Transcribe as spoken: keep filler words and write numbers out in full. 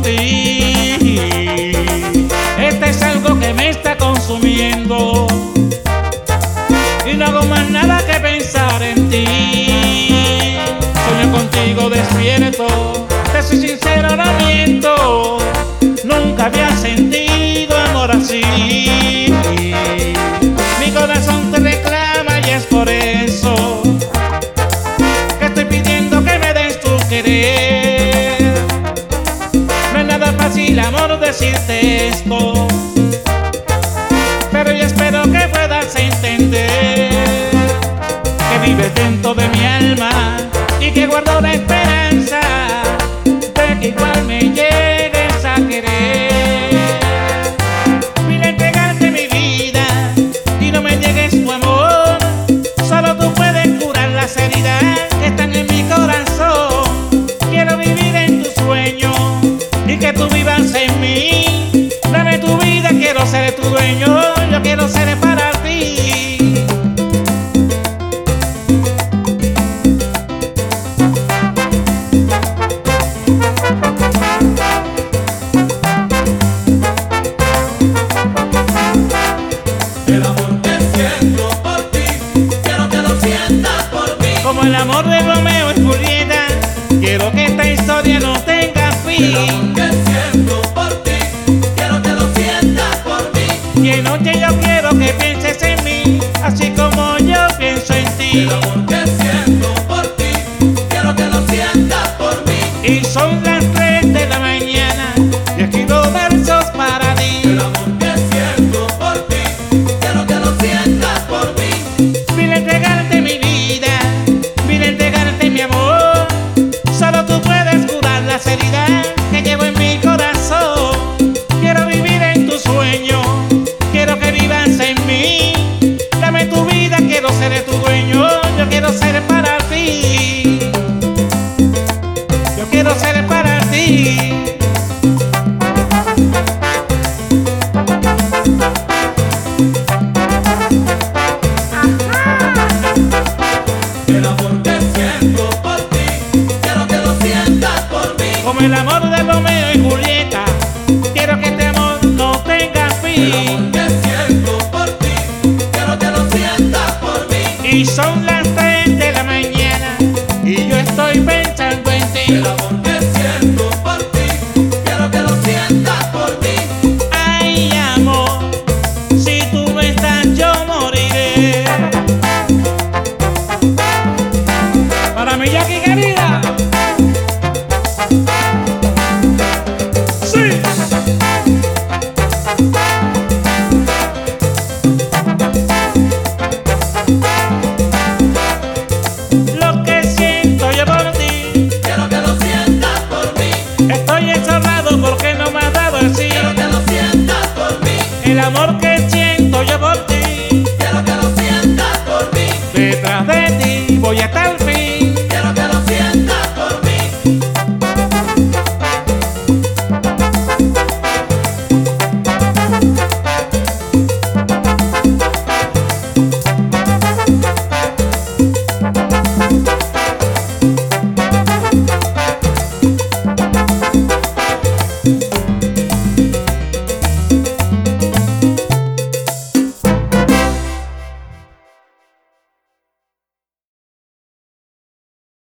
ti. Este es algo que me está consumiendo y no hago más nada que pensar en ti. Sueño contigo despierto, te soy sincero, no miento. Nunca había sentido amor así. Mi corazón te reclama y es por eso que estoy pidiendo que me des tu querer. No es nada fácil, amor, decirte esto, pero yo espero que puedas entender que vives dentro de mi alma y que guardo la esperanza de que igual me llegues a querer. Vine a entregarte mi vida y no me niegues tu amor. Solo tú puedes curar las heridas que están en mi corazón. Quiero vivir en tu sueño y que tú vivas en mí. Dame tu vida, quiero ser tu dueño. Yo quiero ser para ti. El amor que siento por ti, quiero que lo sientas por mí. Como el amor de Romeo y Julieta, quiero que esta historia no tenga fin. El amor que siento por ti, quiero que lo sientas por mí. Y en noche yo quiero que pienses en mí, así como yo pienso en ti. El amor que siento por ti, quiero que lo sientas por mí. Y son las tres de la mañana y escribo versos para ti. El amor que siento por ti, quiero que lo sientas por mí. Vine a entregarte mi vida, vine a entregarte mi amor. Solo tú puedes curar las heridas que llevo en mi corazón. Quiero vivir en tu sueño, quiero que vivas en mí. Dame tu vida, quiero ser tu dueño. Yo quiero ser para ti. Yo quiero ser para ti. El amor que siento por ti, quiero que lo sientas por mí. Como el amor de Romeo y Julieta, quiero que este amor no tenga El fin. amor que siento por ti, quiero que lo sientas por mí. Y son las tres de la mañana y yo estoy pensando en ti. El amor que siento por ti, quiero que lo sientas por mí. Ay, amor, si tú no estás yo moriré. Para mi Jackie querida. Sí. Lo que siento yo por ti, Quiero que lo sientas por mí. estoy encerrado porque no me has dado así. Quiero que lo sientas por mí. El amor que siento yo por ti, Quiero que lo sientas por mí. detrás de ti voy a estar